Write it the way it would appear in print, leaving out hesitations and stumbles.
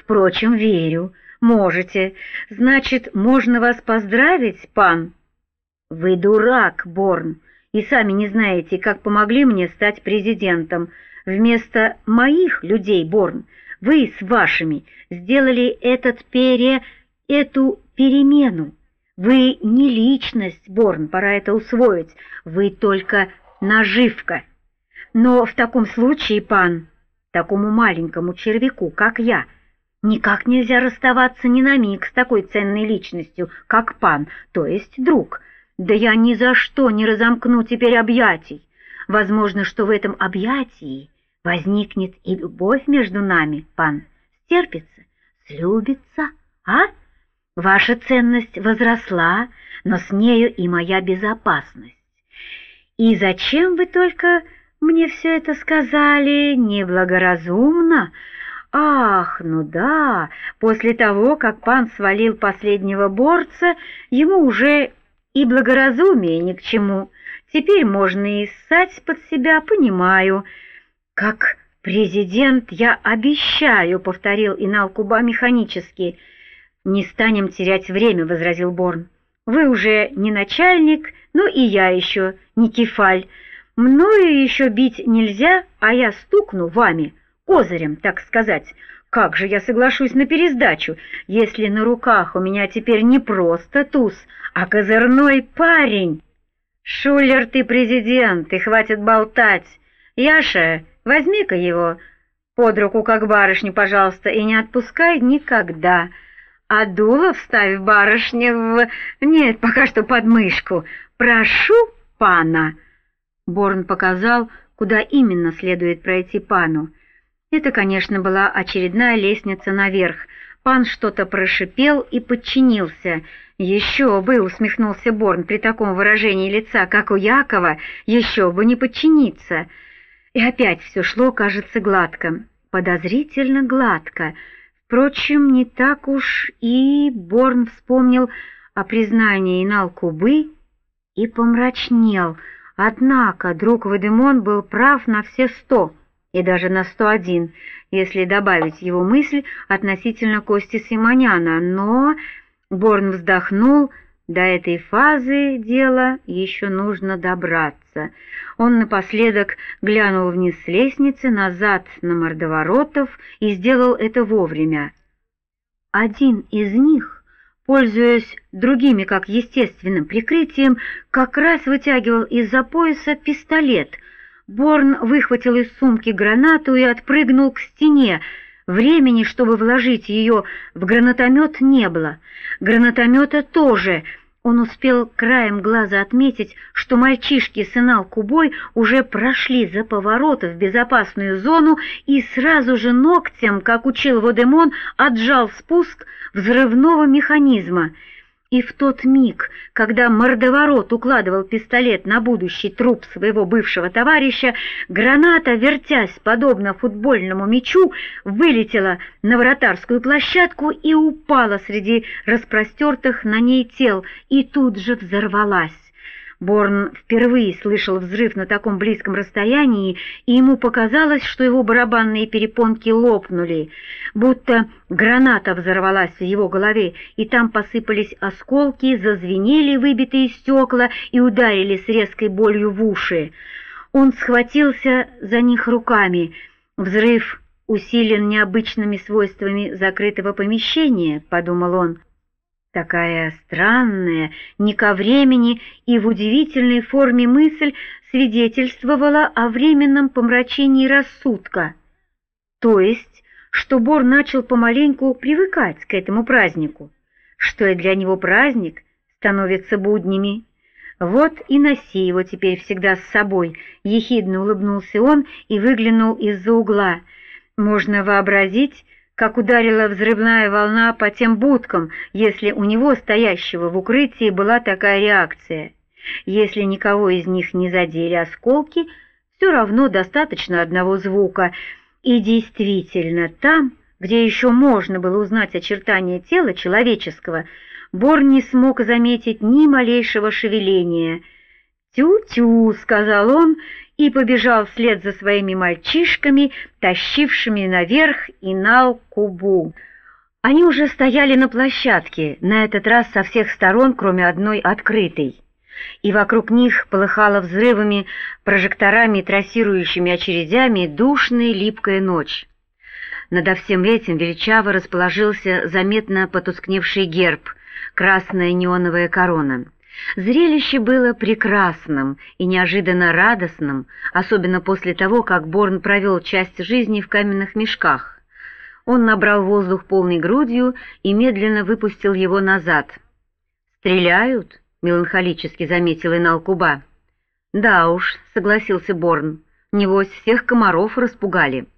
Впрочем, верю. Можете. Значит, можно вас поздравить, пан? Вы дурак, Борн, и сами не знаете, как помогли мне стать президентом. Вместо моих людей, Борн, вы с вашими сделали эту перемену. Вы не личность, Борн, пора это усвоить. Вы только наживка. Но в таком случае, пан, такому маленькому червяку, как я, никак нельзя расставаться ни на миг с такой ценной личностью, как пан, то есть друг. Да я ни за что не разомкну теперь объятий. Возможно, что в этом объятии возникнет и любовь между нами, пан. Стерпится, слюбится, а? Ваша ценность возросла, но с нею и моя безопасность. И зачем вы только мне все это сказали? Неблагоразумно? Ах, ну да, после того, как пан свалил последнего борца, ему уже и благоразумие ни к чему. Теперь можно и ссать под себя, понимаю. Как президент я обещаю, повторил Инал-Куба механически. Не станем терять время, возразил Борн. Вы уже не начальник, ну и я еще не кефаль. Мною еще бить нельзя, а я стукну вами, козырем, так сказать. Как же я соглашусь на пересдачу, если на руках у меня теперь не просто туз, а козырной парень? Шулер, ты президент, и хватит болтать. Яша, возьми-ка его под руку, как барышню, пожалуйста, и не отпускай никогда. А дуло вставь барышне в... Нет, пока что под мышку. Прошу пана. Борн показал, куда именно следует пройти пану. Это, конечно, была очередная лестница наверх. Пан что-то прошипел и подчинился. «Еще бы!» — усмехнулся Борн при таком выражении лица, как у Якова, «еще бы не подчиниться!» И опять все шло, кажется, гладко, подозрительно гладко. Впрочем, не так уж и Борн вспомнил о признании Инал-Кубы и помрачнел. Однако друг Вадимон был прав на все 100, и даже на 101, если добавить его мысль относительно Кости Симоняна, но Борн вздохнул, до этой фазы дела еще нужно добраться. Он напоследок глянул вниз с лестницы, назад на мордоворотов и сделал это вовремя. Один из них, пользуясь другими как естественным прикрытием, как раз вытягивал из-за пояса пистолет. Борн выхватил из сумки гранату и отпрыгнул к стене. Времени, чтобы вложить ее в гранатомет, не было. Гранатомета тоже. Он успел краем глаза отметить, что мальчишки с Инал-Кубой уже прошли за поворот в безопасную зону и сразу же ногтем, как учил Водемон, отжал спуск взрывного механизма. И в тот миг, когда мордоворот укладывал пистолет на будущий труп своего бывшего товарища, граната, вертясь подобно футбольному мячу, вылетела на вратарскую площадку и упала среди распростертых на ней тел, и тут же взорвалась. Борн впервые слышал взрыв на таком близком расстоянии, и ему показалось, что его барабанные перепонки лопнули, будто граната взорвалась в его голове, и там посыпались осколки, зазвенели выбитые стекла и ударили с резкой болью в уши. Он схватился за них руками. Взрыв усилен необычными свойствами закрытого помещения, подумал он. Такая странная, не ко времени и в удивительной форме мысль свидетельствовала о временном помрачении рассудка. То есть, что Бор начал помаленьку привыкать к этому празднику, что и для него праздник становится буднями. Вот и носи его теперь всегда с собой, ехидно улыбнулся он и выглянул из-за угла. Можно вообразить, как ударила взрывная волна по тем будкам, если у него, стоящего в укрытии, была такая реакция. Если никого из них не задели осколки, все равно достаточно одного звука. И действительно, там, где еще можно было узнать очертания тела человеческого, Бор не смог заметить ни малейшего шевеления. «Тю-тю», — сказал он, и побежал вслед за своими мальчишками, тащившими наверх Инал-Кубу. Они уже стояли на площадке, на этот раз со всех сторон, кроме одной открытой, и вокруг них полыхала взрывами, прожекторами и трассирующими очередями душная липкая ночь. Надо всем этим величаво расположился заметно потускневший герб, красная неоновая корона. Зрелище было прекрасным и неожиданно радостным, особенно после того, как Борн провел часть жизни в каменных мешках. Он набрал воздух полной грудью и медленно выпустил его назад. «Стреляют?» — меланхолически заметил Инал-Куба. «Да уж», — согласился Борн, — «небось, всех комаров распугали».